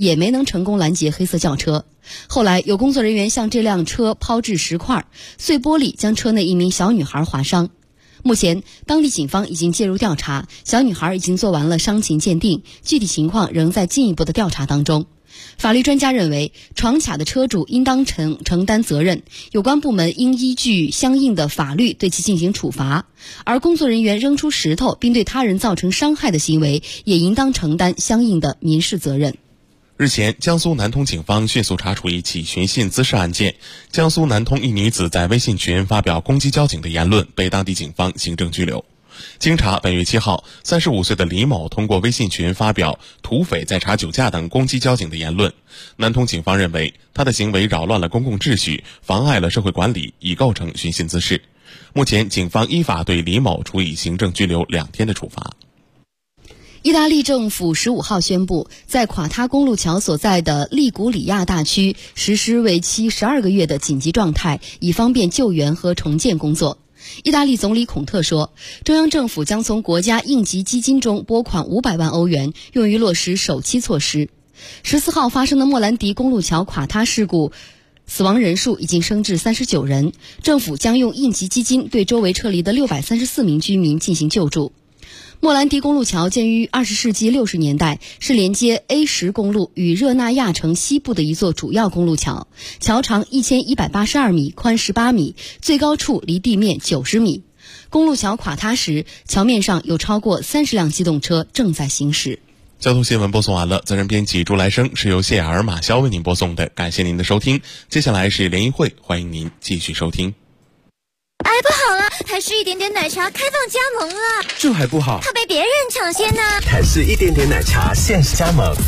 也没能成功拦截黑色轿车。后来有工作人员向这辆车抛掷石块，碎玻璃将车内一名小女孩划伤。目前当地警方已经介入调查，小女孩已经做完了伤情鉴定，具体情况仍在进一步的调查当中。法律专家认为，闯卡的车主应当承担责任，有关部门应依据相应的法律对其进行处罚，而工作人员扔出石头并对他人造成伤害的行为，也应当承担相应的民事责任。 日前，江苏南通警方迅速查处一起寻衅滋事案件。江苏南通一女子在微信群发表攻击交警的言论，被当地警方行政拘留。经查，本月7号，35岁的李某通过微信群发表土匪在查酒驾等攻击交警的言论。南通警方认为，他的行为扰乱了公共秩序，妨碍了社会管理，已构成寻衅滋事。目前，警方依法对李某处以行政拘留2天的处罚。 意大利政府15号宣布，在垮塌公路桥所在的利古里亚大区实施为期12个月的紧急状态，以方便救援和重建工作。意大利总理孔特说，中央政府将从国家应急基金中拨款500万欧元，用于落实首期措施。14号发生的莫兰迪公路桥垮塌事故，死亡人数已经升至39人，政府将用应急基金对周围撤离的634名居民进行救助。莫兰迪公路桥建于20世纪60年代，是连接 A10 公路与热那亚城西部的一座主要公路桥，桥长1182米，宽18米，最高处离地面90米。公路桥垮塌时，桥面上有超过30辆机动车正在行驶。 交通新闻播送完了，责任编辑朱来生，是由谢雅儿、马潇为您播送的，感谢您的收听。接下来是联谊会，欢迎您继续收听。 哎，不好了，台式一点点奶茶开放加盟了， 这还不好， 怕被别人抢先呢。 台式一点点奶茶限时加盟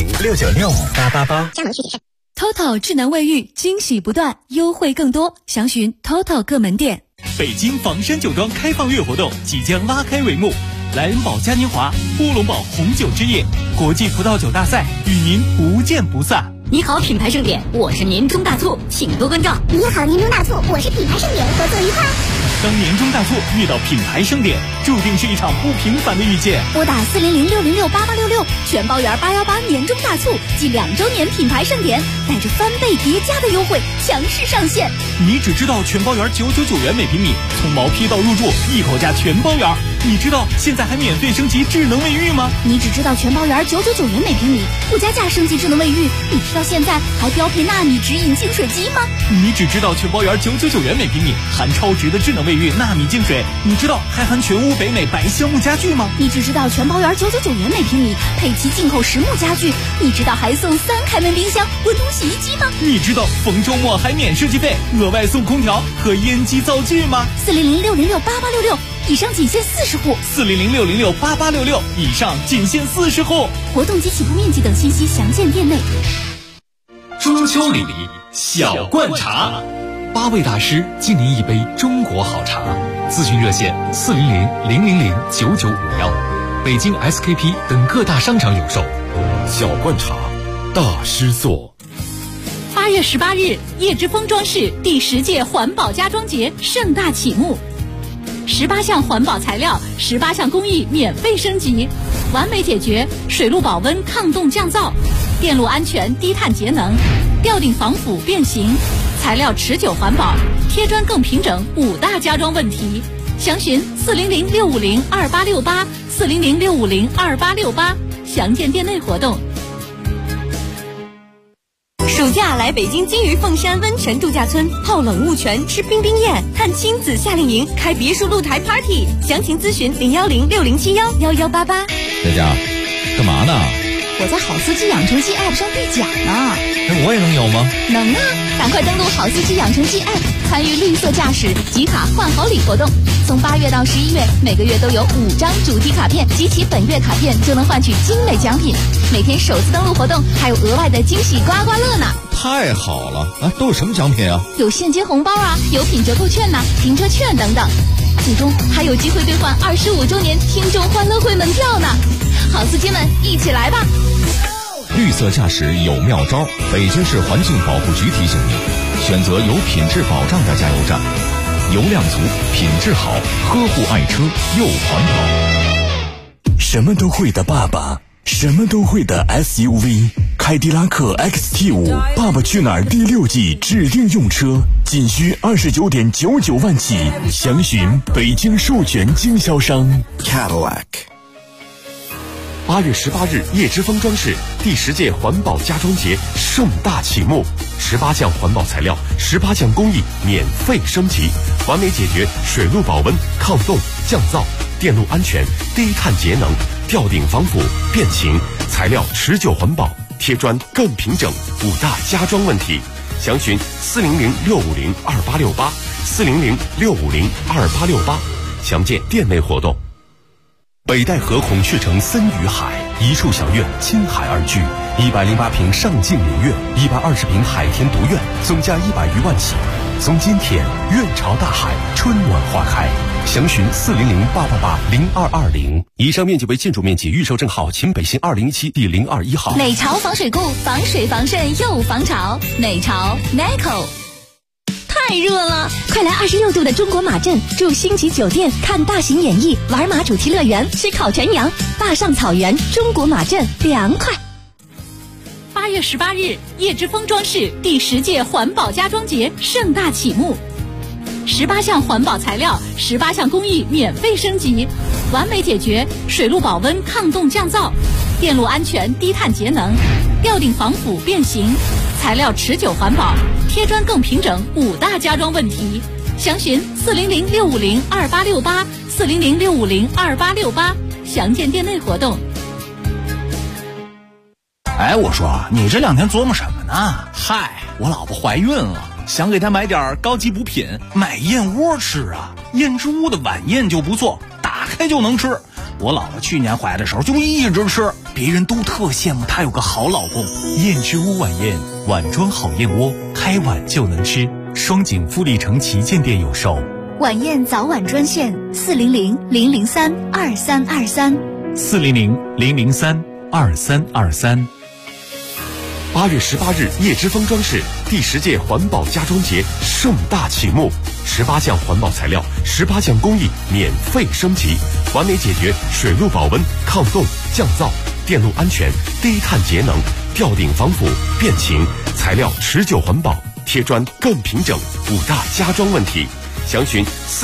400-696-888， 加盟具体是 TOTO 智能卫浴，惊喜不断，优惠更多，详询 TOTO 各门店。 北京房山酒庄开放月活动即将拉开帷幕，莱恩堡嘉年华、乌龙堡红酒之夜、国际葡萄酒大赛与您不见不散。 你好，品牌盛典，我是年终大促，请多关照。 你好，年终大促，我是品牌盛典，合作愉快。 当年终大促遇到品牌盛典，注定是一场不平凡的遇见。 拨打400-606-8866，全包圆818年终大促暨2周年品牌盛典，带着翻倍叠加的优惠强势上线。 你只知道全包圆999元每平米，从毛坯到入住一口价全包圆。你知道现在还免费升级智能卫浴吗？ 你只知道全包圆999元每平米，不加价升级智能卫浴。你知道现在还标配纳米直饮净水机吗？ 你只知道全包圆999元每平米，含超值的智能卫浴纳米净水。你知道还含全屋北美白橡木家具吗？ 你只知道全包圆999元每平米，配齐进口实木家具。你知道还送3开门冰箱、温通洗衣机吗？ 你知道逢周末还免设计费，额外送空调和烟机灶具吗 ？400-606-8866，以上仅限40户。 400-606-8866，以上仅限40户。 活动及起步面积等信息详见店内。 中秋礼小罐茶，8位大师敬您一杯中国好茶。咨询热线400-000-99551，北京 SKP 等各大商场有售。 小罐茶，大师做。 8月18日，叶之峰装饰第10届环保家装节盛大启幕，18项环保材料，18项工艺免费升级，完美解决水路保温抗冻降噪、电路安全低碳节能、吊顶防腐变形、材料持久环保、贴砖更平整5大家装问题。详询400-650-2868 400-650-2868，详见店内活动。 暑假来北京金鱼凤山温泉度假村泡冷雾泉吃冰冰宴看亲子夏令营开别墅露台 party， 详情咨询010-6071-1188。 佳佳，干嘛呢？ 我在好司机养成记 app 上兑奖呢。 我也能有吗？ 能啊，赶快登录好司机养成记 app， 参与绿色驾驶集卡换好礼活动。从8月到11月，每个月都有5张主题卡片，集齐本月卡片就能换取精美奖品。每天首次登录活动还有额外的惊喜刮刮乐呢。 太好了啊！都有什么奖品啊？ 有现金红包啊，有品折扣券呐，停车券等等。最终还有机会兑换25周年听众欢乐会门票呢。好司机们，一起来吧！ 绿色驾驶有妙招，北京市环境保护局提醒您，选择有品质保障的加油站，油量足，品质好，呵护爱车又环保。 什么都会的爸爸什么都会的 SUV， 凯迪拉克 XT5 爸爸去哪儿第6季指定用车，仅需29.99万起，详询北京授权经销商 Cadillac。 8月18日，叶之峰装饰第10届环保家装节盛大启幕，18项环保材料，18项工艺免费升级，完美解决水路保温、抗冻、降噪、电路安全、低碳节能、吊顶防腐、变形，材料持久环保，贴砖更平整，5大家装问题。详询400-650-2868，400-650-2868，详见店内活动。北戴河孔雀城森雨海，一处小院，亲海而居，108平上镜灵院，120平海天独院，总价100余万起。从今天，院朝大海，春暖花开。详询400-888-0220。以上面积为建筑面积，预售证号秦北新2017第021号。 美潮防水库，防水防渗又防潮。美潮 Neco。 太热了，快来26度的中国马镇住星级酒店，看大型演艺，玩马主题乐园，吃烤全羊，大上草原，中国马镇凉快。 8月18日，叶之峰装饰第10届环保家装节盛大启幕，18项环保材料，18项工艺免费升级，完美解决水路保温、抗冻降噪、电路安全、低碳节能、吊顶防腐变形，材料持久环保，贴砖更平整，5大家装问题。详询400-650-2868，400-650-2868，详见店内活动。 哎，我说你这2天琢磨什么呢？嗨，我老婆怀孕了，想给她买点高级补品，买燕窝吃啊。燕之屋的晚宴就不错，打开就能吃。我老婆去年怀的时候就一直吃，别人都特羡慕她有个好老公。 燕之屋晚宴，碗装好燕窝，开碗就能吃。双井富力城旗舰店有售。 晚宴早晚专线 400-003-2323，400-003-2323。 8月18日，叶之峰装饰第10届环保家装节盛大启幕，18项环保材料，18项工艺免费升级，完美解决水路保温、抗冻、降噪、电路安全、低碳节能、吊顶防腐、变形，材料持久环保，贴砖更平整，5大家装问题。详询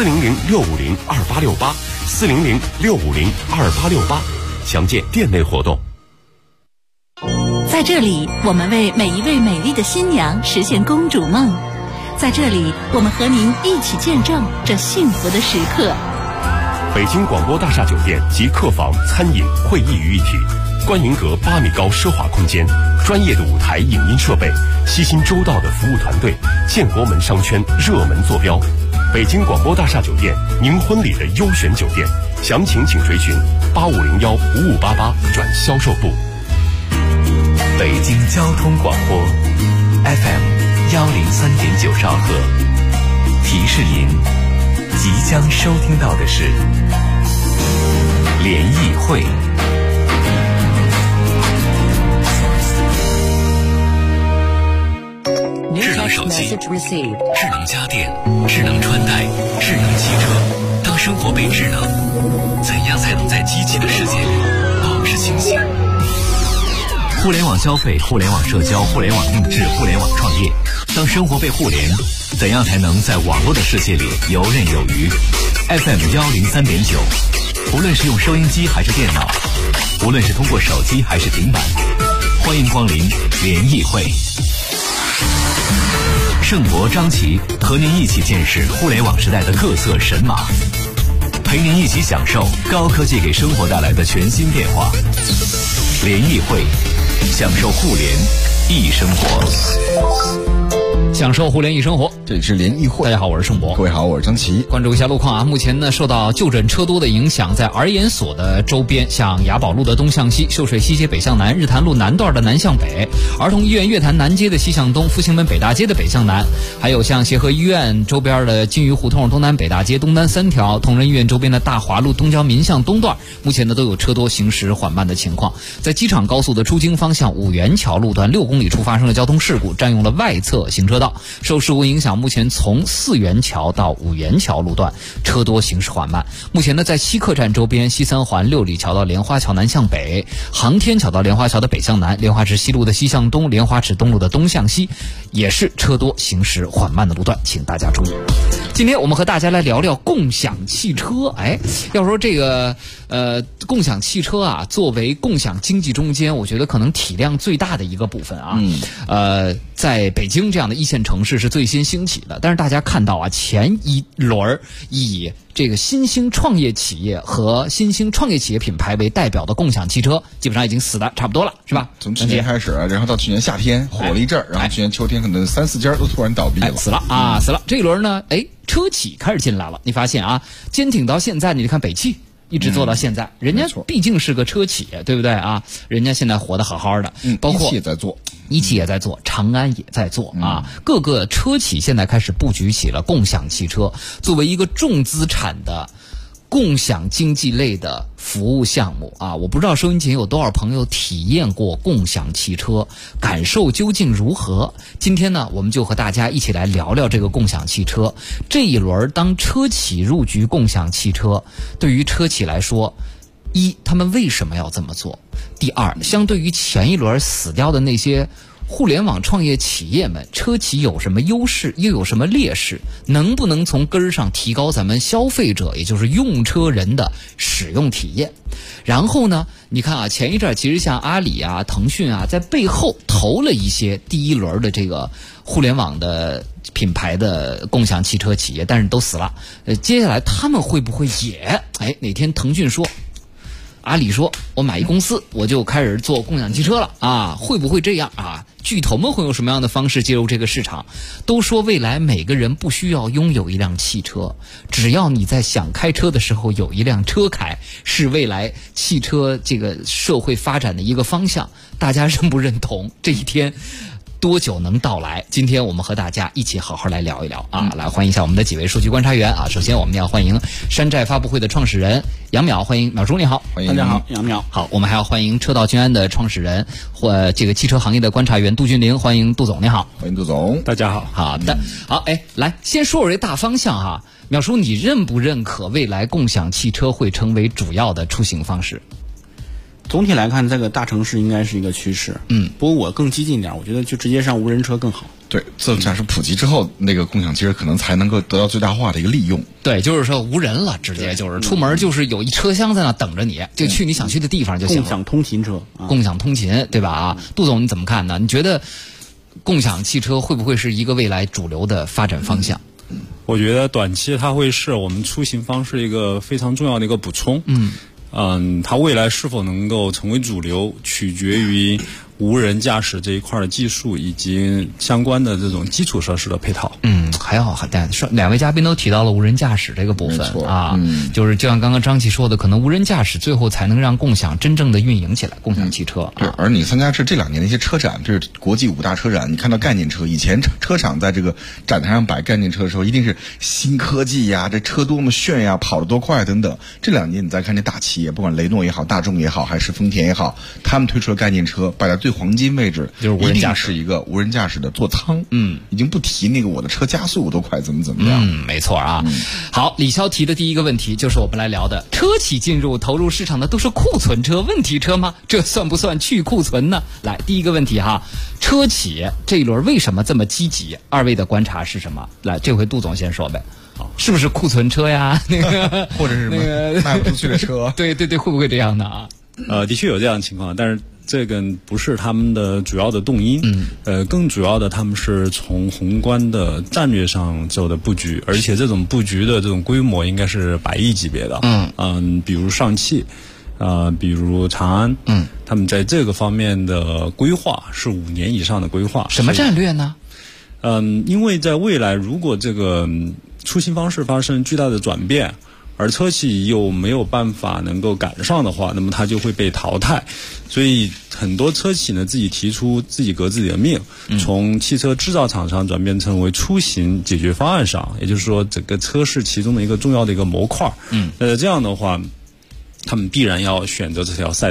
400-650-2868，400-650-2868，详见店内活动。 在这里，我们为每一位美丽的新娘实现公主梦。在这里，我们和您一起见证这幸福的时刻。 北京广播大厦酒店集客房、餐饮、会议于一体，观云阁8米高奢华空间，专业的舞台影音设备，悉心周到的服务团队，建国门商圈热门坐标。北京广播大厦酒店，您婚礼的优选酒店，详情请垂询8501-5588转销售部。 北京交通广播 FM103.9兆赫，提示您即将收听到的是联谊会。 智能手机、智能家电、智能穿戴、智能汽车，当生活被智能，怎样才能在机器的世界里保持清醒？互联网消费、互联网社交、互联网定制、互联网创业，当生活被互联，怎样才能在网络的世界里游刃有余？ FM103.9，无论是用收音机还是电脑，无论是通过手机还是平板，欢迎光临联谊会。盛博、张琪和您一起见识互联网时代的各色神马，陪您一起享受高科技给生活带来的全新变化。联谊会，享受互联易生活。 享受互联易生活， 这里是联谊会。 大家好，我是盛博。 各位好，我是张琪。 关注一下路况啊，目前呢，受到就诊车多的影响，在儿研所的周边，像雅宝路的东向西、秀水西街北向南、日坛路南段的南向北、儿童医院月坛南街的西向东、复兴门北大街的北向南，还有像协和医院周边的金鱼胡同东南北大街东南3条、同仁医院周边的大华路东郊民巷东段，目前呢都有车多行驶缓慢的情况。在机场高速的出京方向五元桥路段6公里处发生了交通事故，占用了外侧行车道。 道。受事故影响，目前从4元桥到5元桥路段车多行驶缓慢。目前呢，在西客站周边、西三环6里桥到莲花桥南向北、航天桥到莲花桥的北向南、莲花池西路的西向东、莲花池东路的东向西，也是车多行驶缓慢的路段，请大家注意。今天我们和大家来聊聊共享汽车。要说这个共享汽车啊，作为共享经济中间，我觉得可能体量最大的一个部分啊。在北京这样的一线城市是最先兴起的，但是大家看到啊，前一轮以这个新兴创业企业和新兴创业企业品牌为代表的共享汽车，基本上已经死的差不多了，是吧？ 从去年开始，然后到去年夏天火了一阵儿，然后去年秋天可能3、4家都突然倒闭了， 死了。这一轮呢，车企开始进来了。你发现啊，坚挺到现在，你看北汽一直做到现在，人家毕竟是个车企，对不对啊？人家现在活得好好的，包括一汽也在做，长安也在做啊。各个车企现在开始布局起了共享汽车，作为一个重资产的共享经济类的服务项目啊。我不知道收音前有多少朋友体验过共享汽车，感受究竟如何？今天呢，我们就和大家一起来聊聊这个共享汽车。这一轮当车企入局共享汽车，对于车企来说，一，他们为什么要这么做？第二，相对于前一轮死掉的那些互联网创业企业们，车企有什么优势，又有什么劣势？能不能从根儿上提高咱们消费者，也就是用车人的使用体验？然后呢，你看啊，前一阵其实像阿里啊、腾讯啊，在背后投了一些第一轮的这个互联网的品牌的共享汽车企业，但是都死了。接下来他们会不会也哪天腾讯说，阿里说我买一公司，我就开始做共享汽车了啊？会不会这样啊？巨头们会用什么样的方式介入这个市场？都说未来每个人不需要拥有一辆汽车，只要你在想开车的时候有一辆车开，是未来汽车这个社会发展的一个方向。大家认不认同？这一天多久能到来？今天我们和大家一起好好来聊一聊啊！来欢迎一下我们的几位数据观察员啊！首先我们要欢迎山寨发布会的创始人杨淼，欢迎淼叔，你好， 欢迎大家好，杨淼好。我们还要欢迎车道君安的创始人或这个汽车行业的观察员杜俊玲，欢迎杜总，你好， 欢迎杜总， 大家好。 好的，好，来先说说这大方向哈，淼叔，你认不认可未来共享汽车会成为主要的出行方式？ 总体来看，这个大城市应该是一个趋势。不过我更激进一点，我觉得就直接上无人车更好。 对，自动驾驶普及之后，那个共享汽车可能才能够得到最大化的一个利用。 对，就是说无人了，直接就是出门就是有一车厢在那等着你，就去你想去的地方就行了。 共享通勤车， 共享通勤，对吧？杜总你怎么看呢？你觉得共享汽车会不会是一个未来主流的发展方向？ 我觉得短期它会是我们出行方式一个非常重要的一个补充。它未来是否能够成为主流，取决于无人驾驶这一块的技术以及相关的这种基础设施的配套。 还好，两位嘉宾都提到了无人驾驶这个部分啊，就是就像刚刚张琪说的，可能无人驾驶最后才能让共享真正的运营起来，共享汽车。 对，而你参加这2年的一些车展，这是国际5大车展，你看到概念车，以前车厂在这个展台上摆概念车的时候，一定是新科技呀，这车多么炫呀，跑得多快等等。这2年你再看这大企业，不管雷诺也好，大众也好，还是丰田也好，他们推出的概念车摆在最黄金位置， 就是无人驾驶， 一定是一个无人驾驶的座舱。已经不提那个我的车加速多快，怎么样。 没错啊。好，李潇提的第一个问题就是我们来聊的，车企投入市场的都是库存车、问题车吗？这算不算去库存呢？来，第一个问题哈，车企这一轮为什么这么积极？二位的观察是什么？来，这回杜总先说呗。是不是库存车呀？ 或者是那个卖不出去的车？ 对，会不会这样的啊？ 的确有这样的情况，但是这个不是他们的主要的动因。更主要的，他们是从宏观的战略上做的布局，而且这种布局的这种规模应该是100亿级别的。比如上汽，比如长安，他们在这个方面的规划是5年以上的规划。 什么战略呢？ 因为在未来，如果这个出行方式发生巨大的转变，而车企又没有办法能够赶上的话，那么它就会被淘汰。所以很多车企呢自己提出自己革自己的命，从汽车制造厂商转变成为出行解决方案上，也就是说整个车是其中的一个重要的一个模块。这样的话，他们必然要选择这条赛道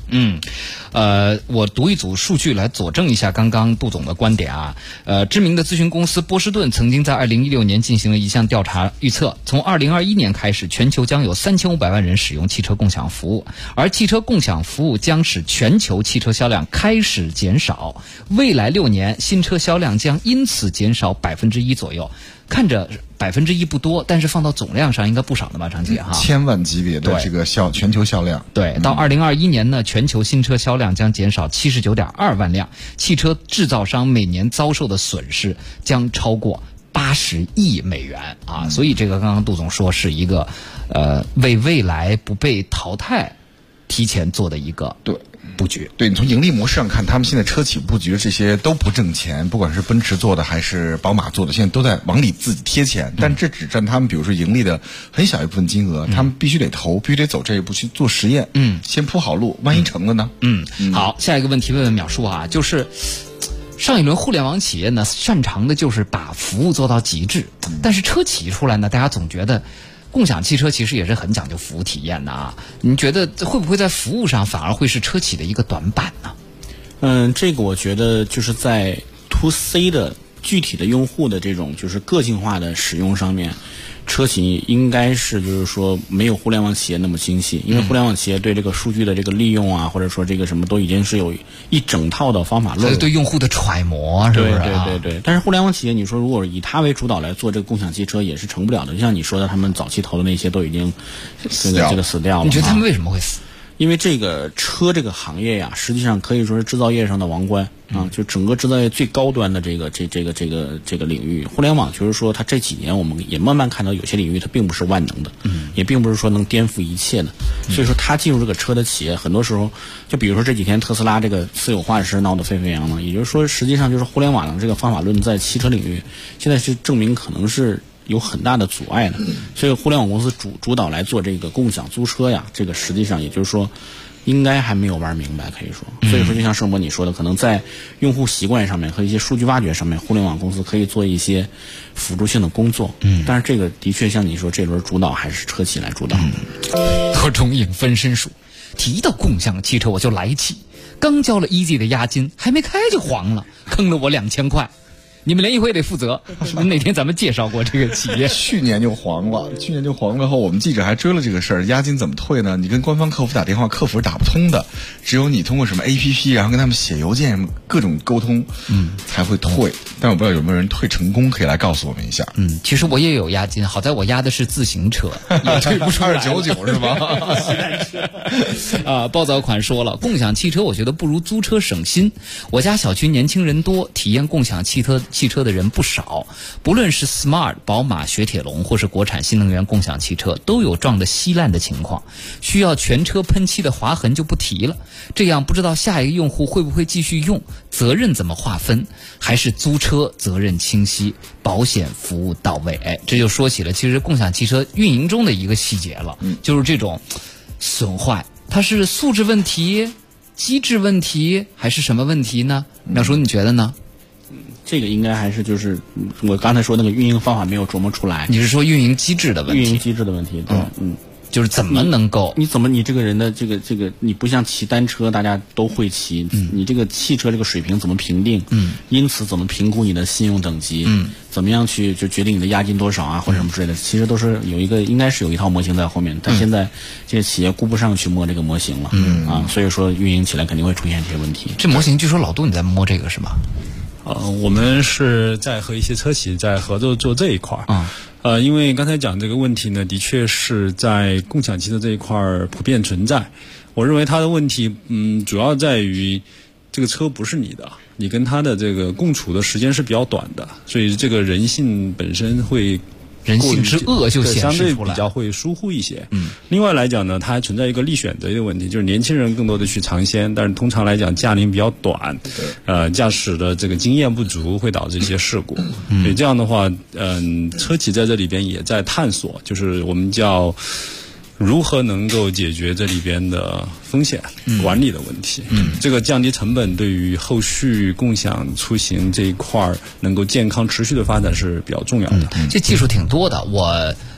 我读一组数据来佐证一下刚刚杜总的观点啊。知名的咨询公司波士顿曾经在2016年进行了一项调查，预测从2021年开始，全球将有3500万人使用汽车共享服务，而汽车共享服务将使全球汽车销量开始减少，未来6年新车销量将因此减少1%左右。看着1%不多，但是放到总量上应该不少的吧，张姐哈 ，1000万级别的这个全球销量。 对，到2021年呢，全球新车销量将减少79.2万辆，汽车制造商每年遭受的损失将超过80亿美元啊！所以这个刚刚杜总说是一个为未来不被淘汰提前做的一个布局。 对，你从盈利模式上看，他们现在车企布局这些都不挣钱，不管是奔驰做的还是宝马做的，现在都在往里自己贴钱，但这只占他们比如说盈利的很小一部分金额，他们必须得投，必须得走这一步去做实验，先铺好路，万一成了呢？ 好，下一个问题问问淼叔啊，就是上一轮互联网企业呢，擅长的就是把服务做到极致，但是车企出来呢，大家总觉得共享汽车其实也是很讲究服务体验的啊，您觉得会不会在服务上反而会是车企的一个短板呢？ 这个我觉得就是在 to C 的具体的用户的这种就是个性化的使用上面，车企应该是就是说没有互联网企业那么精细，因为互联网企业对这个数据的这个利用啊，或者说这个什么都已经是有一整套的方法论， 对用户的揣摩，是不是？ 对。但是互联网企业，你说如果以它为主导来做这个共享汽车，也是成不了的。就像你说的，他们早期投的那些都已经死掉了。 你觉得他们为什么会死？ 因为这个车这个行业呀，实际上可以说是制造业上的王冠啊，就整个制造业最高端的这个领域。互联网就是说，它这几年我们也慢慢看到有些领域它并不是万能的，也并不是说能颠覆一切的。所以说，它进入这个车的企业，很多时候，就比如说这几天特斯拉这个私有化是闹得沸沸扬扬，也就是说，实际上就是互联网的这个方法论在汽车领域，现在是证明可能是有很大的阻碍的，所以互联网公司主导来做这个共享租车呀，这个实际上也就是说，应该还没有玩明白，可以说。所以说，就像盛博你说的，可能在用户习惯上面和一些数据挖掘上面，互联网公司可以做一些辅助性的工作。但是这个的确像你说，这轮主导还是车企来主导。 何中影分身术，提到共享汽车我就来气，刚交了1G 的押金，还没开就黄了，坑了我2000块。你们联谊会得负责，是不是那天咱们介绍过这个企业？ 去年就黄了后，我们记者还追了这个事儿，押金怎么退呢？你跟官方客服打电话，客服是打不通的，只有你通过什么 APP， 然后跟他们写邮件，各种沟通，才会退。但我不知道有没有人退成功，可以来告诉我们一下。 其实我也有押金，好在我押的是自行车，也退不出来。 299是吧？ 啊，暴躁款说了，共享汽车我觉得不如租车省心。我家小区年轻人多，体验共享汽车的人不少，不论是 Smart、宝马、雪铁龙或是国产新能源共享汽车，都有撞得稀烂的情况，需要全车喷漆的划痕就不提了。这样不知道下一个用户会不会继续用，责任怎么划分？还是租车责任清晰，保险服务到位？哎，这就说起了其实共享汽车运营中的一个细节了，就是这种损坏，它是素质问题、机制问题，还是什么问题呢？淼叔，你觉得呢？ 这个应该还是就是我刚才说那个运营方法没有琢磨出来。 你是说运营机制的问题？ 运营机制的问题，对， 就是怎么能够？ 你这个人的这个，你不像骑单车大家都会骑，你这个汽车这个水平怎么评定？因此怎么评估你的信用等级？怎么样去就决定你的押金多少啊，或者什么之类的？其实都是应该是有一套模型在后面，但现在这些企业顾不上去摸这个模型了，所以说运营起来肯定会出现这些问题。 这模型据说老杜你在摸这个是吗？ 我们是在和一些车企在合作做这一块儿。因为刚才讲这个问题呢，的确是在共享汽车这一块儿普遍存在。我认为它的问题，主要在于这个车不是你的，你跟它的这个共处的时间是比较短的，所以这个人性本身会。 人性之恶就显示出来， 相对比较会疏忽一些。另外来讲呢，它还存在一个力选择的问题，就是年轻人更多的去尝鲜，但是通常来讲驾龄比较短，驾驶的这个经验不足，会导致一些事故。所以这样的话，车企在这里边也在探索，就是我们叫如何能够解决这里边的风险管理的问题。这个降低成本对于后续共享出行这一块能够健康持续的发展是比较重要的。 这技术挺多的，我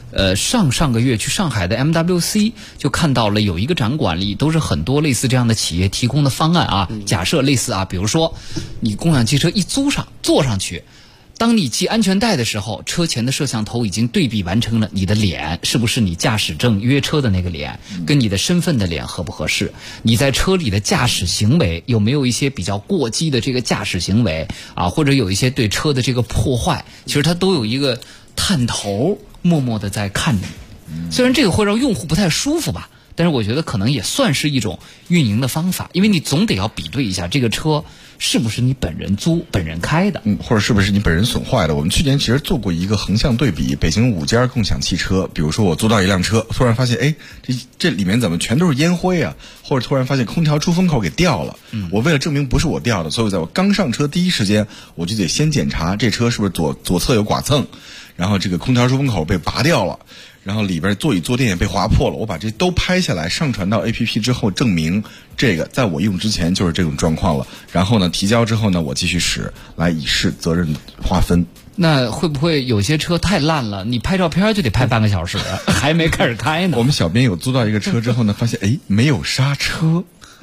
上个月去上海的 MWC 就看到了有一个展馆里都是很多类似这样的企业提供的方案啊。假设类似啊，比如说你共享汽车一坐上去，当你系安全带的时候，车前的摄像头已经对比完成了你的脸是不是你驾驶证约车的那个脸，跟你的身份的脸合不合适，你在车里的驾驶行为有没有一些比较过激的这个驾驶行为啊，或者有一些对车的这个破坏，其实它都有一个探头默默的在看你。虽然这个会让用户不太舒服吧，但是我觉得可能也算是一种运营的方法，因为你总得要比对一下这个车是不是你本人租本人开的， 或者是不是你本人损坏的。我们去年其实做过一个横向对比，北京5家共享汽车，比如说我租到一辆车，突然发现哎，这里面怎么全都是烟灰啊，或者突然发现空调出风口给掉了，我为了证明不是我掉的，所以在我刚上车第一时间我就得先检查这车是不是左侧有剐蹭，然后这个空调出风口被拔掉了，然后里边座椅坐垫也被划破了，我把这都拍下来上传到 APP 之后，证明这个在我用之前就是这种状况了，然后呢提交之后呢我继续使，来以示责任划分。 那会不会有些车太烂了，你拍照片就得拍半个小时还没开始开呢？ 我们小编有租到一个车之后呢，发现哎没有刹车，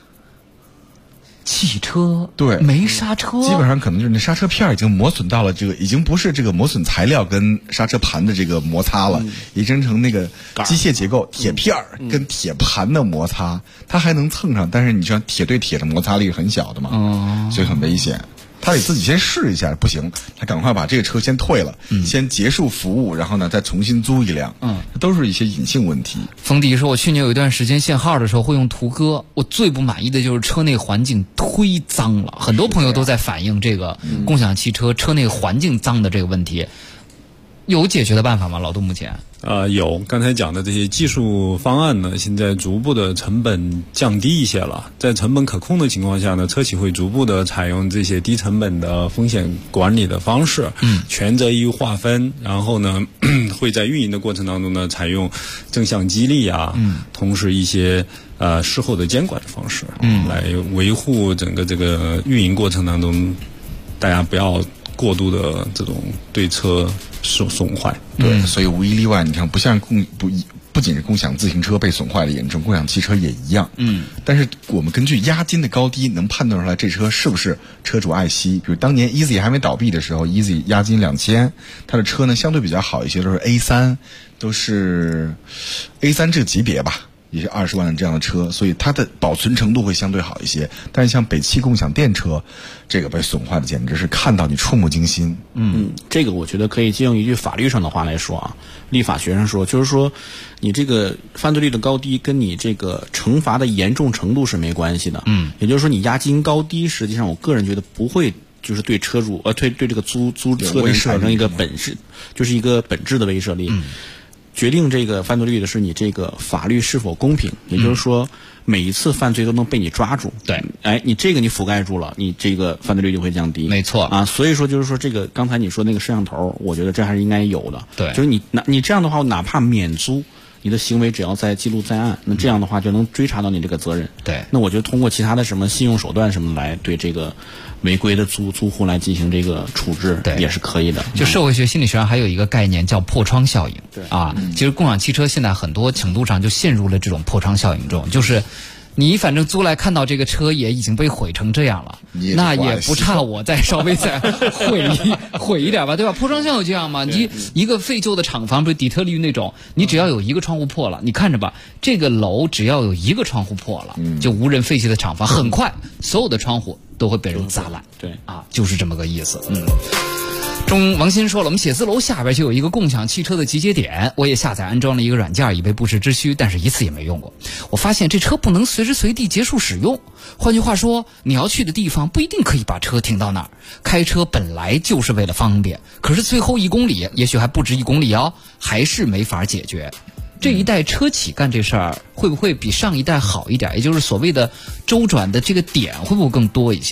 汽车对没刹车， 基本上可能就是那刹车片已经磨损到了这个，已经不是这个磨损材料跟刹车盘的这个摩擦了，已经成那个机械结构铁片跟铁盘的摩擦，它还能蹭上，但是你像铁对铁的摩擦力是很小的嘛，所以很危险。他得自己先试一下，不行，他赶快把这个车先退了，先结束服务，然后呢再重新租一辆。都是一些隐性问题。 冯迪说，我去年有一段时间限号的时候会用途歌，我最不满意的就是车内环境忒脏了。很多朋友都在反映这个共享汽车车内环境脏的这个问题，有解决的办法吗？老杜目前？ 有刚才讲的这些技术方案呢，现在逐步的成本降低一些了。在成本可控的情况下呢，车企会逐步的采用这些低成本的风险管理的方式，权责义务划分，然后呢，会在运营的过程当中呢，采用正向激励啊，同时一些事后的监管的方式，来维护整个这个运营过程当中，大家不要过度的这种对车损坏。 对，所以无一例外，你看不像不仅是共享自行车被损坏的严重，共享汽车也一样。但是我们根据押金的高低能判断出来这车是不是车主爱惜。比如当年 Easy 还没倒闭的时候 ，Easy 押金2000，它的车呢相对比较好一些，都是 A3， 都是 A3 这个级别吧。也是20万的这样的车，所以它的保存程度会相对好一些。但是像北汽共享电车，这个被损坏的简直是看到你触目惊心。 这个我觉得可以借用一句法律上的话来说啊，立法学上说，就是说你这个犯罪率的高低跟你这个惩罚的严重程度是没关系的。也就是说你押金高低，实际上我个人觉得不会就是对车主对这个租车人产生一个就是一个本质的威慑力。决定这个犯罪率的是你这个法律是否公平，也就是说每一次犯罪都能被你抓住。 对， 你这个你覆盖住了，你这个犯罪率就会降低。 没错啊，所以说就是说这个刚才你说那个摄像头，我觉得这还是应该有的。 对， 就是你这样的话，哪怕免租，你的行为只要在记录在案，那这样的话就能追查到你这个责任。 对， 那我觉得通过其他的什么信用手段什么来对这个违规的租户来进行这个处置，也是可以的。 就社会学心理学上还有一个概念叫破窗效应。对啊，其实共享汽车现在很多程度上就陷入了这种破窗效应中，就是你反正租来看到这个车也已经被毁成这样了，那也不差我再稍微再毁一点吧，对吧？破窗效应这样嘛，你一个废旧的厂房，比如底特律那种，你只要有一个窗户破了，你看着吧，这个楼只要有一个窗户破了，就无人废弃的厂房，很快所有的窗户都会被人砸烂。 对啊，就是这么个意思。王鑫说了，我们写字楼下边就有一个共享汽车的集结点，我也下载安装了一个软件，以备不时之需，但是一次也没用过。我发现这车不能随时随地结束使用，换句话说，你要去的地方不一定可以把车停到那儿。开车本来就是为了方便，可是最后1公里，也许还不止1公里哦，还是没法解决。这一代车企干这事儿会不会比上一代好一点？也就是所谓的周转的这个点会不会更多一些？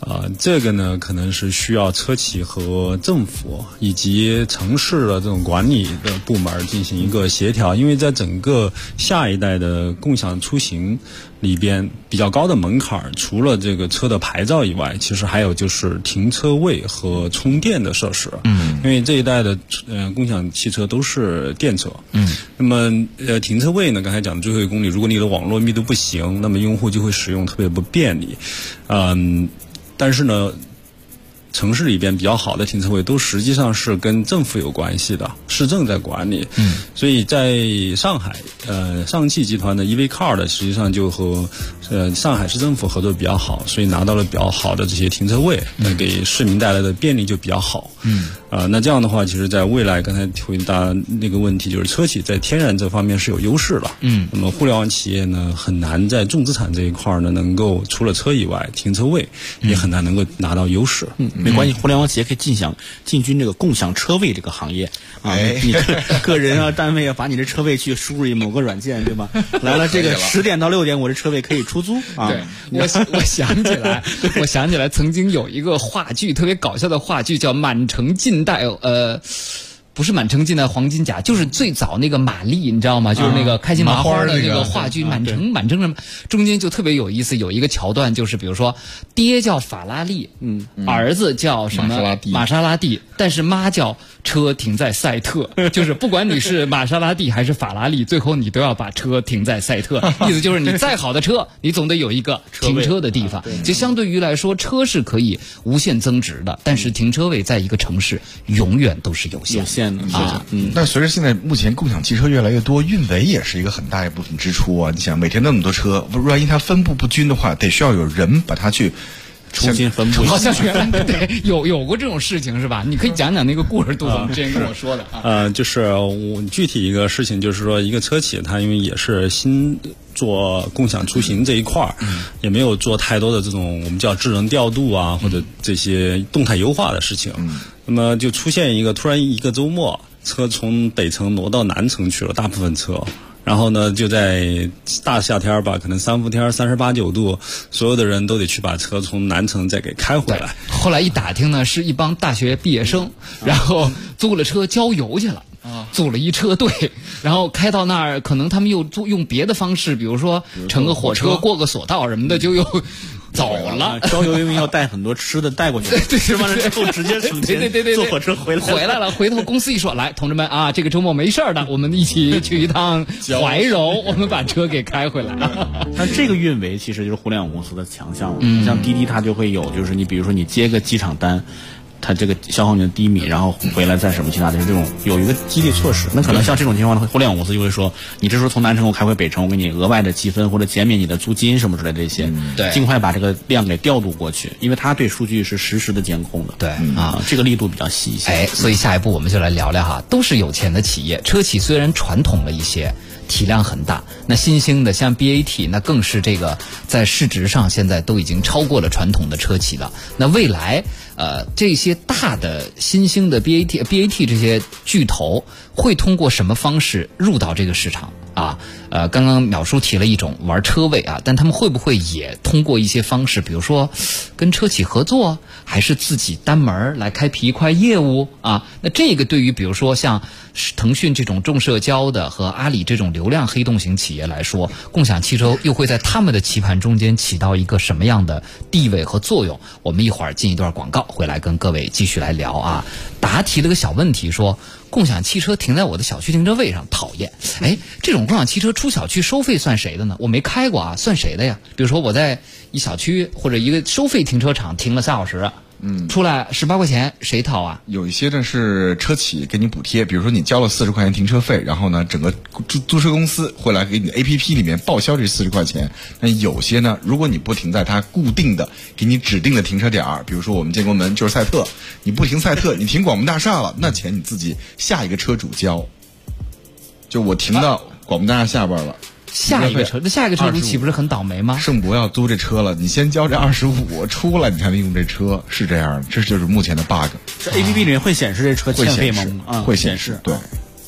这个呢，可能是需要车企和政府以及城市的这种管理的部门进行一个协调，因为在整个下一代的共享出行里边，比较高的门槛，除了这个车的牌照以外，其实还有就是停车位和充电的设施。因为这一代的共享汽车都是电车。那么停车位呢，刚才讲的最后1公里，如果你的网络密度不行，那么用户就会使用特别不便利。但是呢，城市里边比较好的停车位都实际上是跟政府有关系的，市政在管理。所以在上海，上汽集团的 EV Car 的实际上就和上海市政府合作比较好，所以拿到了比较好的这些停车位，给市民带来的便利就比较好。那这样的话，其实在未来刚才回答那个问题，就是车企在天然这方面是有优势的。那么互联网企业呢，很难在重资产这一块呢，能够除了车以外，停车位也很难能够拿到优势。 没关系，互联网企业可以进军这个共享车位这个行业啊。你个人啊、单位啊，把你的车位去输入某个软件，对吧？来了，这个10点到6点，我这车位可以出租啊。 对，我想起来，曾经有一个话剧，特别搞笑的话剧，叫《满城尽带》，不是满城尽带黄金甲，就是最早那个马丽，你知道吗？就是那个开心麻花的那个话剧，满城什么，中间就特别有意思，有一个桥段就是，比如说爹叫法拉利，儿子叫什么玛莎拉蒂，但是妈叫车停在赛特，就是不管你是玛莎拉蒂还是法拉利，最后你都要把车停在赛特，意思就是你再好的车，你总得有一个停车的地方。就相对于来说，车是可以无限增值的，但是停车位在一个城市永远都是有限的。 但随着现在目前共享汽车越来越多，运维也是一个很大一部分支出啊。你想每天那么多车，万一它分布不均的话，得需要有人把它去重新分布。 好像原来对有过这种事情是吧？你可以讲讲那个故事，杜总之前跟我说的。 就是我具体一个事情，就是说一个车企，它因为也是新做共享出行这一块儿，也没有做太多的这种我们叫智能调度啊，或者这些动态优化的事情。那么就出现突然一个周末，车从北城挪到南城去了，大部分车。然后呢，就在大夏天吧，可能3伏天38、9度，所有的人都得去把车从南城再给开回来。 后来一打听呢，是一帮大学毕业生，然后租了车郊游去了。组了一车队，然后开到那儿，可能他们又用别的方式，比如说乘个火车过个索道什么的，就又走了。 郊游因为要带很多吃的带过去，吃完了之后直接省钱，坐火车回来了。回头公司一说，来，同志们啊，这个周末没事的，我们一起去一趟怀柔，我们把车给开回来。 但这个运维其实就是互联网公司的强项了。像滴滴它就会有，就是你比如说你接个机场单，它这个消耗你的低米，然后回来再什么其他的，这种有一个激励措施。那可能像这种情况呢，互联网公司就会说，你这时候从南城我开回北城，我给你额外的积分或者减免你的租金什么之类的这些，尽快把这个量给调度过去，因为它对数据是实时的监控的。 对这个力度比较细一些。 所以下一步我们就来聊聊哈，都是有钱的企业，车企虽然传统了一些，体量很大，那新兴的像 BAT 那更是这个在市值上现在都已经超过了传统的车企了。那未来这些大的新兴的 BAT 这些巨头会通过什么方式入到这个市场啊？刚刚淼叔提了一种玩车位啊，但他们会不会也通过一些方式，比如说跟车企合作，还是自己单门来开辟一块业务啊？那这个对于比如说像腾讯这种重社交的和阿里这种流量黑洞型企业来说，共享汽车又会在他们的棋盘中间起到一个什么样的地位和作用？我们一会儿进一段广告，回来跟各位继续来聊啊。答提了个小问题，说共享汽车停在我的小区停车位上，讨厌。这种共享汽车出小区收费算谁的呢？我没开过啊，算谁的呀？比如说我在一小区或者一个收费停车场停了3小时，出来18块钱，谁掏啊？ 有一些呢是车企给你补贴，比如说你交了40块钱停车费，然后呢整个租车公司会来给你的 APP 里面报销这40块钱。那有些呢，如果你不停在它固定的给你指定的停车点，比如说我们建国门就是赛特，你不停赛特，你停广门大厦了，那钱你自己下一个车主交。就我停到广门大厦下边了。 下一个车主岂不是很倒霉吗？ 圣博要租这车了，你先交这25，出来你才能用这车，是这样的，这就是目前的 bug。 这 APP 里面会显示这车欠费吗？ 会显示，对。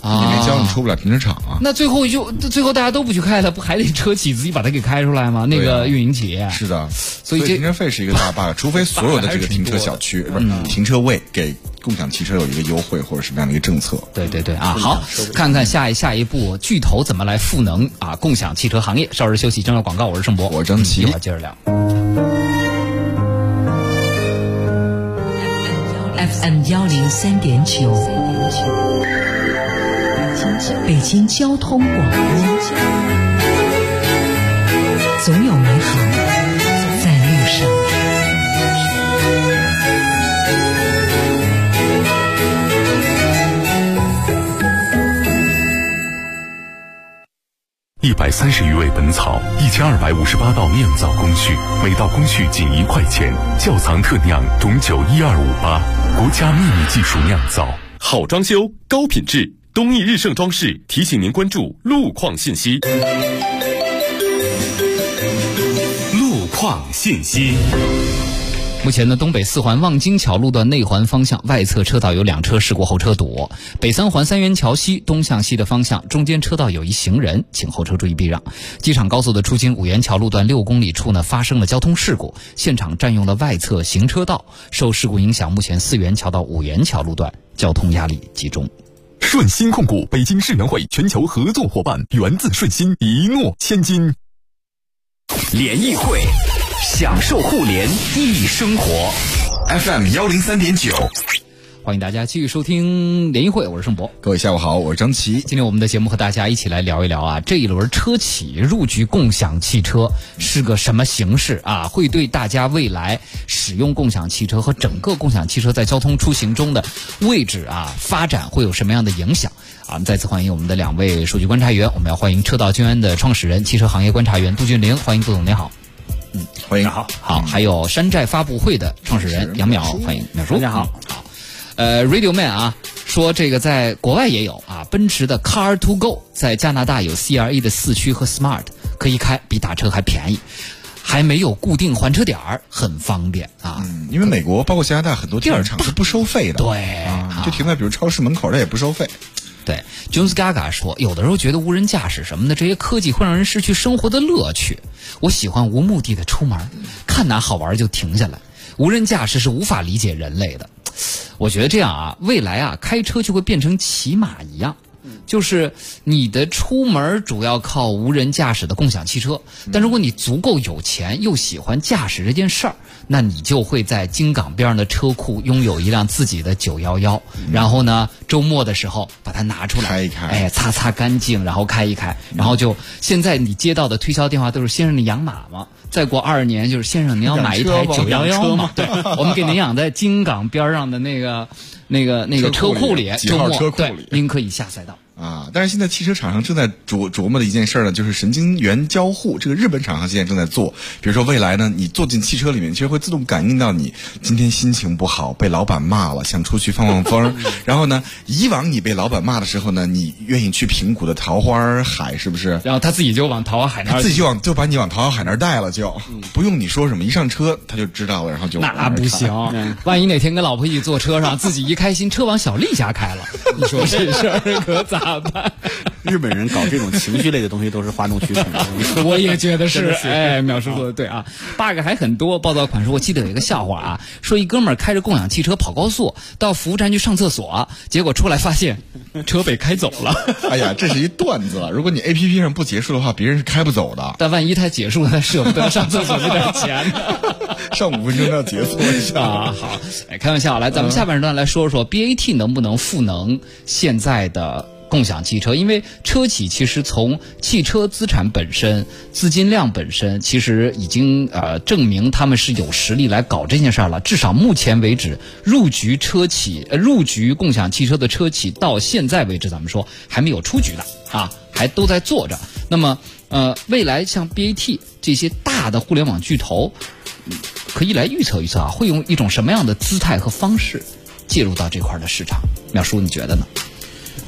你没交你出不了停车场啊。 那最后大家都不去开了，不还得车企自己把它给开出来吗？那个运营企业是的，所以停车费是一个大 bug， 除非所有的这个停车小区不是停车位给共享汽车有一个优惠或者什么样的一个政策。 对啊，好，看看下一步巨头怎么来赋能啊共享汽车行业。稍事休息，正要广告，我是盛博， 我是张琪， 一会儿接着聊。 FM 103.9，北京交通广播，总有美好在路上。 130余味本草，1258道酿造工序，每道工序仅1块钱。窖藏特酿种酒12588，国家秘密技术酿造， 好装修，高品质。东义日盛装饰提醒您关注路况信息。路况信息。 目前呢，东北四环望京桥路段内环方向外侧车道有2车事故后车堵，北三环三元桥西东向西的方向中间车道有一行人，请后车注意避让。机场高速的出京五元桥路段6公里处呢发生了交通事故，现场占用了外侧行车道，受事故影响，目前4元桥到5元桥路段交通压力集中。 顺鑫控股北京世园会全球合作伙伴，源自顺鑫，一诺千金。 联谊会，享受互联易生活。 FM 103.9， 欢迎大家继续收听联谊会，我是盛博。 各位下午好，我是张琪。 今天我们的节目和大家一起来聊一聊啊，这一轮车企入局共享汽车是个什么形式啊？会对大家未来使用共享汽车和整个共享汽车在交通出行中的位置啊发展会有什么样的影响？啊，再次欢迎我们的2位数据观察员，我们要欢迎车道君安的创始人、汽车行业观察员杜俊玲，欢迎杜总，您好。 欢迎。 好，还有山寨发布会的创始人杨淼，欢迎淼叔。 大家好。 Radio Man 啊，说这个在国外也有啊，奔驰的 Car to Go 在加拿大有 CRE 的4驱和 Smart 可以开，比打车还便宜，还没有固定还车点儿，很方便啊。 因为美国包括加拿大很多停车场是不收费的， 对就停在比如超市门口，这也不收费。 对 ，Jones Gaga 说，有的时候觉得无人驾驶什么的这些科技会让人失去生活的乐趣。我喜欢无目的的出门，看哪好玩就停下来。无人驾驶是无法理解人类的。我觉得这样啊，未来啊，开车就会变成骑马一样。就是你的出门主要靠无人驾驶的共享汽车，但如果你足够有钱又喜欢驾驶这件事儿，那你就会在京港边上的车库拥有一辆自己的911，然后呢，周末的时候把它拿出来开一开， 哎，擦干净，然后开一开，然后就现在你接到的推销电话都是先生你养马吗？再过20年就是先生您要买一台911吗？对，我们给您养在京港边上的那个车库里，周末对，您可以下赛道。 啊！但是现在汽车厂商正在琢磨的一件事呢，就是神经元交互。这个日本厂商现在正在做，比如说未来呢，你坐进汽车里面，其实会自动感应到你今天心情不好，被老板骂了，想出去放风。然后呢，以往你被老板骂的时候呢，你愿意去平谷的桃花海，是不是？ 然后他自己就往桃花海那儿， 自己就把你往桃花海那儿带了，就不用你说什么，一上车他就知道了，然后就那不行。万一哪天跟老婆一起坐车上，自己一开心，车往小丽家开了，你说这事儿可咋？ 日本人搞这种情绪类的东西都是哗众取宠的， 我也觉得是。哎，淼叔说的对啊 ，bug 还很多。暴躁款说，我记得有一个笑话啊，说一哥们儿开着共享汽车跑高速，到服务站去上厕所，结果出来发现车被开走了。 哎呀，这是一段子了。如果你 APP 上不结束的话，别人是开不走的。 但万一他结束了，他舍不得上厕所那点钱呢？ 上5分钟要解锁一下啊。好，哎，开玩笑，来，咱们下半时段来说说 BAT 能不能赋能现在的共享汽车。因为车企其实从汽车资产本身、资金量本身，其实已经证明他们是有实力来搞这件事儿了。至少目前为止，入局共享汽车的车企到现在为止，咱们说还没有出局的啊，还都在做着。那么未来像 BAT 这些大的互联网巨头，可以来预测啊，会用一种什么样的姿态和方式介入到这块的市场？淼叔，你觉得呢？ 我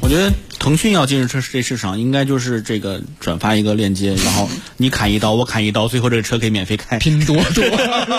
我觉得腾讯要进入这市场，应该就是这个转发一个链接，然后你砍一刀，我砍一刀，最后这个车可以免费开。 拼多多，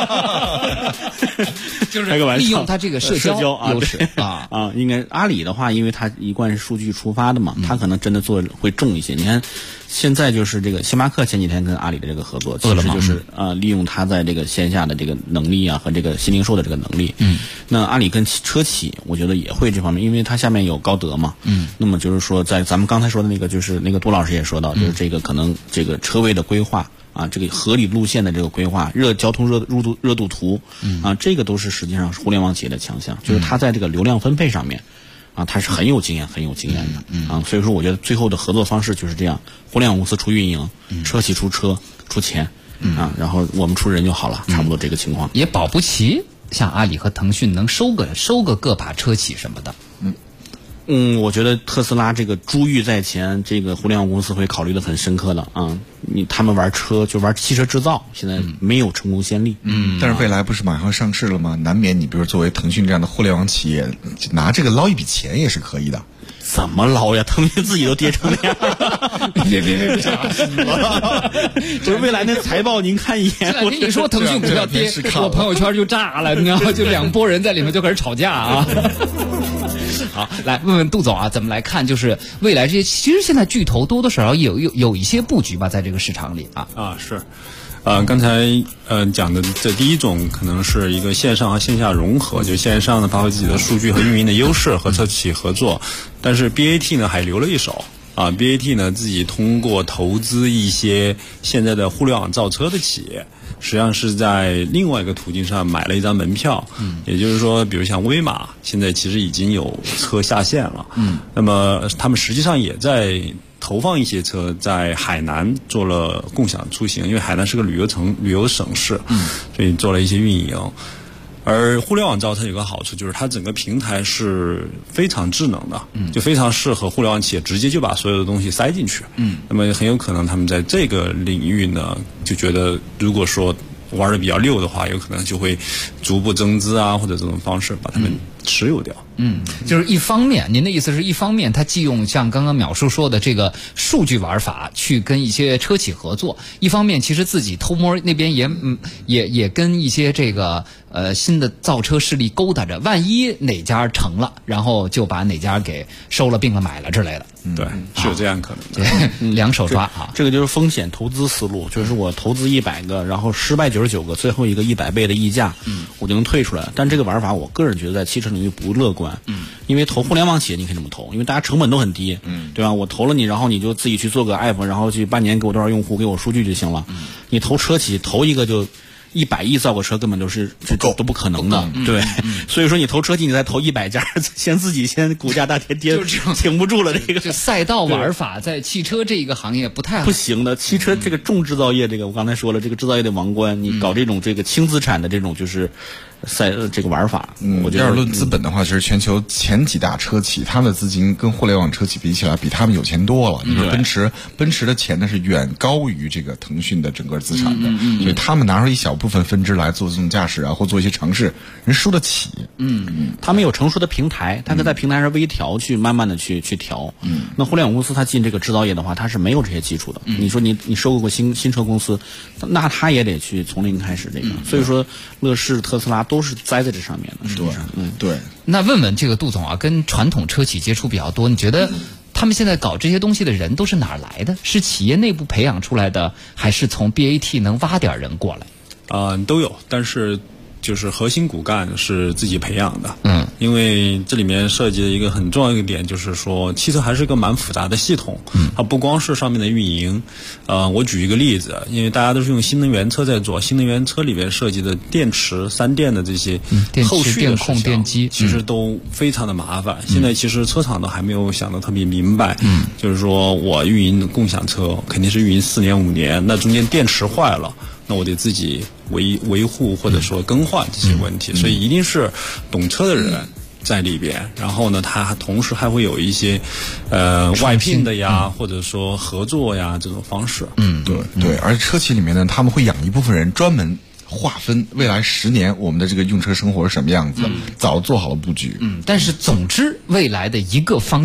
就是利用它这个社交优势啊。应该阿里的话，因为它一贯是数据出发的嘛，它可能真的做会重一些。你看。现在就是这个星巴克前几天跟阿里的这个合作，其实就是利用它在这个线下的这个能力啊和这个新零售的这个能力。那阿里跟车企，我觉得也会这方面，因为它下面有高德嘛。那么就是说，在咱们刚才说的那个，就是那个杜老师也说到，就是这个可能这个车位的规划啊，这个合理路线的这个规划，交通热度图啊，这个都是实际上是互联网企业的强项，就是它在这个流量分配上面。啊，他是很有经验的，啊，所以说我觉得最后的合作方式就是这样，互联网公司出运营，车企出车出钱，啊，然后我们出人就好了，差不多这个情况。 也保不齐像阿里和腾讯能收个个把车企什么的。 我觉得特斯拉这个珠玉在前，这个互联网公司会考虑的很深刻的啊。他们玩车就玩汽车制造，现在没有成功先例。 但是未来不是马上上市了吗？难免你比如作为腾讯这样的互联网企业，拿这个捞一笔钱也是可以的。 怎么捞呀？腾讯自己都跌成那样，别吓死了！就是未来那财报，您看一眼。 我跟你说，腾讯股票跌，我朋友圈就炸了，你知道吗？就两拨人在里面就开始吵架啊。好，来问问杜总啊，怎么来看？就是未来这些，其实现在巨头多多少少有一些布局吧，在这个市场里啊。 是。刚才讲的这第一种可能是一个线上和线下融合，就线上呢发挥自己的数据和运营的优势和车企合作，但是 BAT 呢还留了一手啊 ，BAT 呢自己通过投资一些现在的互联网造车的企业，实际上是在另外一个途径上买了一张门票，也就是说，比如像威马现在其实已经有车下线了，那么他们实际上也在投放一些车在海南做了共享出行，因为海南是个旅游省市，所以做了一些运营。而互联网造车有个好处，就是它整个平台是非常智能的，就非常适合互联网企业直接就把所有的东西塞进去。那么很有可能他们在这个领域呢，就觉得如果说玩的比较溜的话，有可能就会逐步增资啊，或者这种方式把他们持有掉。 就是一方面，您的意思是一方面，它既用像刚刚淼叔说的这个数据玩法去跟一些车企合作，一方面其实自己偷摸那边也跟一些这个新的造车势力勾搭着，万一哪家成了，然后就把哪家给收了并了买了之类的。 对，是有这样可能的。 两手抓啊， 这个就是风险投资思路，就是我投资100个，然后失败99个，最后一个100倍的溢价，我就能退出来。但这个玩法，我个人觉得在汽车领域不乐观。因为投互联网企业你可以这么投，因为大家成本都很低，对吧？我投了你，然后你就自己去做个 app， 然后去半年给我多少用户，给我数据就行了。你投车企投一个就100亿造个车，根本都不可能的，对。所以说你投车企，你再投100家，自己股价大跌，挺不住了。这个赛道玩法在汽车这一个行业不太好， 不行的。汽车这个重制造业，这个我刚才说了，这个制造业的王冠，你搞这种这个轻资产的这种就是这个玩法，我觉得要是论资本的话，其实全球前几大车企，他们的资金跟互联网车企比起来，比他们有钱多了。你说奔驰的钱呢是远高于这个腾讯的整个资产的，所以他们拿出一小部分分支来做自动驾驶啊，或做一些尝试，人输得起。 他们有成熟的平台，他可以在平台上微调，去慢慢的去调。那互联网公司它进这个制造业的话，它是没有这些基础的。你说你收购过新车公司，那他也得去从零开始这个。所以说，乐视、特斯拉都是栽在这上面的，实际上。 对。 那问问这个杜总啊，跟传统车企接触比较多，你觉得他们现在搞这些东西的人都是哪儿来的？是企业内部培养出来的，还是从 BAT 能挖点人过来？ 都有，但是就是核心骨干是自己培养的。因为这里面涉及的一个很重要一个点，就是说汽车还是一个蛮复杂的系统。它不光是上面的运营。我举一个例子，因为大家都是用新能源车在做，新能源车里面涉及的电池、3电的这些后续的电控、电机， 其实都非常的麻烦。现在其实车厂都还没有想得特别明白。就是说我运营共享车肯定是运营4年5年，那中间电池坏了，那我得自己维护或者说更换这些问题，所以一定是懂车的人在里边。然后呢，他同时还会有一些外聘的呀，或者说合作呀这种方式。 对。而车企里面呢，他们会养一部分人专门划分未来10年我们的这个用车生活是什么样子，早做好了布局。 但是总之未来的一个方向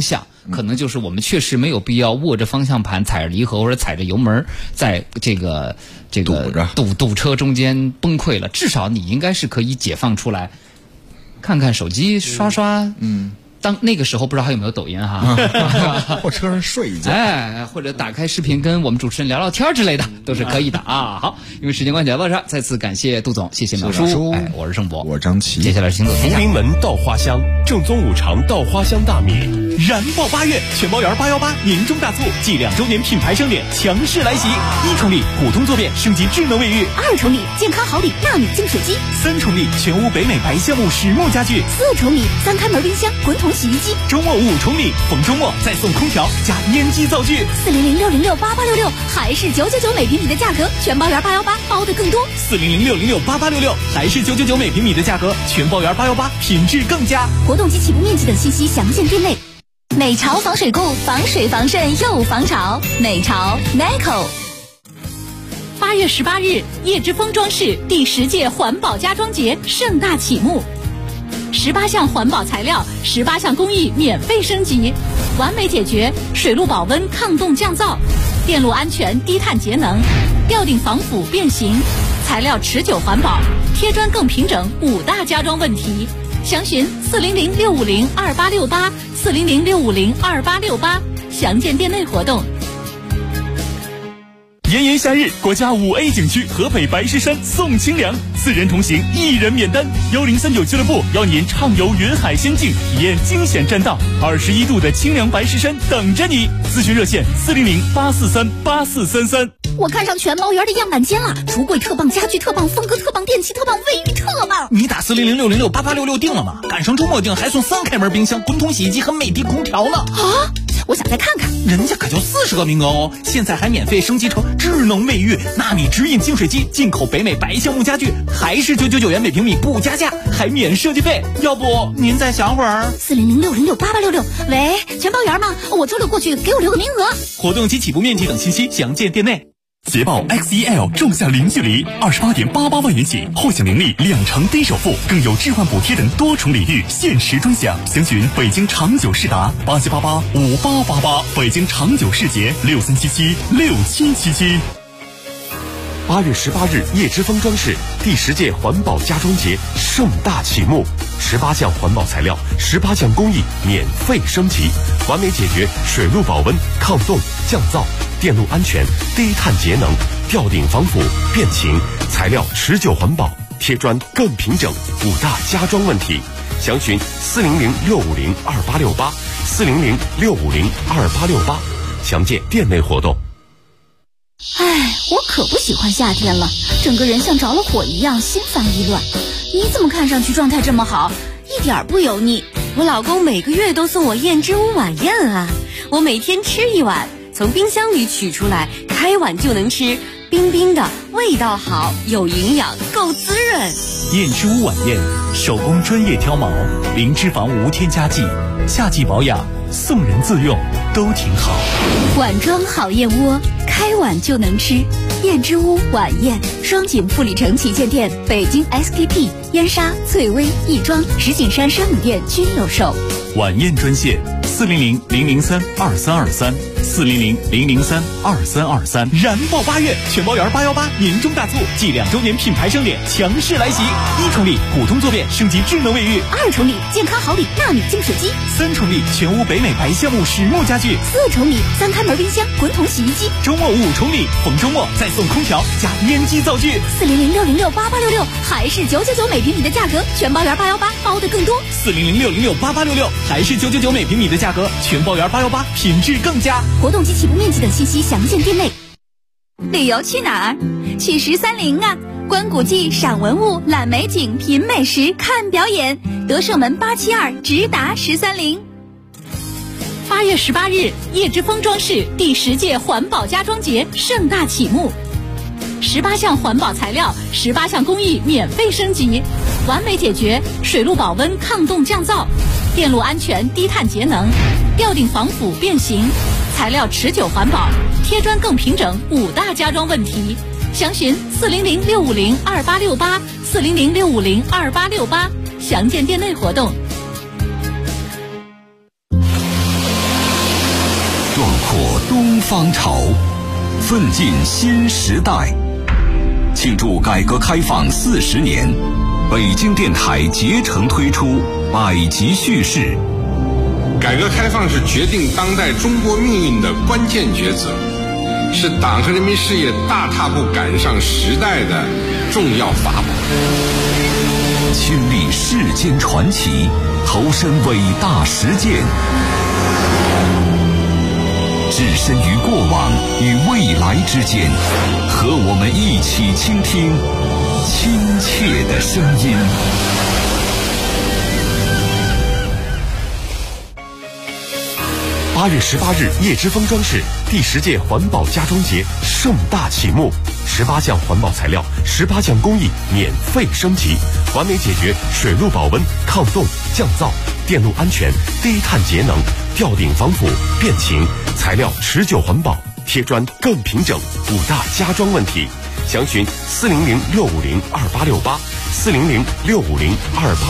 可能就是我们确实没有必要握着方向盘踩着离合或者踩着油门在这个堵车中间崩溃了，至少你应该是可以解放出来，看看手机刷刷，当那个时候不知道还有没有抖音哈， 或车上睡一觉， 或者打开视频跟我们主持人聊聊天之类的，都是可以的啊。好，因为时间关系到这儿，再次感谢杜总，谢谢淼叔，我是盛博， 我是张琪， 接下来是星座天下。 福临门稻花香，正宗五常稻花香大米。 燃爆8月，全包圆818年终大促暨2周年品牌盛典强势来袭！1重礼普通坐便升级智能卫浴 ，2重礼健康好礼纳米净水机 ，3重礼全屋北美白橡木实木家具 ，4重礼3开门冰箱滚筒洗衣机， 周末5重礼，逢周末再送空调加烟机灶具 ，400-606-8866还是999每平米的价格，全包圆818包的更多 ，400-606-8866还是999每平米的价格，全包圆818品质更佳。 活动及起步面积等信息详见店内。 美潮防水库，防水防渗又防潮。美潮 NICO。 8月18日，叶之峰装饰第10届环保家装节盛大启幕，18项环保材料，18项工艺免费升级，完美解决水路保温、抗冻降噪、电路安全、低碳节能、吊顶防腐变形、材料持久环保、贴砖更平整5大家装问题。详询400-650-2868，400-650-2868，详见店内活动。 炎炎夏日，国家5A 景区河北白石山送清凉，4人同行1人免单。1039俱乐部邀您畅游云海仙境，体验惊险栈道，21度的清凉白石山等着你。咨询热线400-843-8433。 我看上全包圆的样板间了，橱柜特棒，家具特棒，风格特棒，电器特棒，卫浴特棒。 你打400-606-8866定了吗？赶上周末定还送3开门冰箱、滚筒洗衣机和美的空调呢。 啊！我想再看看， 人家可就40个名额哦，现在还免费升级成智能卫浴、纳米直饮净水机，进口北美白橡木家具，还是999元每平米不加价，还免设计费。要不您再想会儿 ？400-606-8866。喂，全包圆吗？我周六过去，给我留个名额。 活动及起步面积等信息详见店内。 捷豹 XEL 仲夏零距离28.88万元起，后享年利2成低首付，更有置换补贴等多重礼遇，限时专享。详询北京长久世达87885888，北京长久世捷63776777。 8月18日，叶之峰装饰第10届环保家装节盛大启幕，18项环保材料，18项工艺免费升级，完美解决水路保温、抗冻、降噪、电路安全、低碳节能、吊顶防腐变形、材料持久环保、贴砖更平整5大家装问题。详询400-650-2868，400-650-2868，详见店内活动。 哎，我可不喜欢夏天了，整个人像着了火一样，心烦意乱。你怎么看上去状态这么好，一点不油腻？ 我老公每个月都送我燕之屋晚宴啊，我每天吃1碗，从冰箱里取出来，开碗就能吃，冰冰的，味道好，有营养，够滋润。 燕之屋晚宴，手工专业挑毛，零脂肪无添加剂，夏季保养，送人自用都挺好。 碗装好燕窝，开碗就能吃。燕之屋晚宴，双井富里城旗舰店、北京 SKP、燕莎、翠微、亦庄、石景山山姆店均有售。 晚宴专线400-003-2323，400-003-2323。燃爆8月，全包圆818年终大促暨2周年品牌盛典强势来袭！1重礼普通坐便升级智能卫浴 ，2重礼健康好礼纳米净水机 ，3重礼全屋北美白橡木实木家具 ，4重礼3开门冰箱、滚筒洗衣机， 周末5重礼，逢周末再送空调加烟机灶具。 400-606-8866还是999每平米的价格，全包圆818包的更多。 400-606-8866还是999每平米的价格，全包圆818品质更佳。 活动及起步面积等信息详见店内。 旅游去哪儿？去13陵啊！观古迹、赏文物、览美景、品美食、看表演，德胜门872直达13陵。 8月18日，叶之峰装饰第10届环保家装节盛大启幕，18项环保材料，18项工艺免费升级，完美解决水路保温、抗冻降噪、电路安全、低碳节能、吊顶防腐变形、材料持久环保、贴砖更平整5大家装问题。详询400-650-2868，400-650-2868，详见店内活动。 方潮，奋进新时代。庆祝改革开放40年，北京电台竭诚推出百集叙事。 改革开放是决定当代中国命运的关键抉择，是党和人民事业大踏步赶上时代的重要法宝。 亲历世间传奇，投身伟大实践，置身于过往与未来之间，和我们一起倾听亲切的声音。 8月18日，叶之峰装饰第10届环保家装节盛大启幕，18项环保材料，18项工艺免费升级，完美解决水路保温、抗冻、降噪、电路安全、低碳节能、吊顶防腐、变形，材料持久环保，贴砖更平整，5大家装问题。详询400-650-2868，400-650-2868。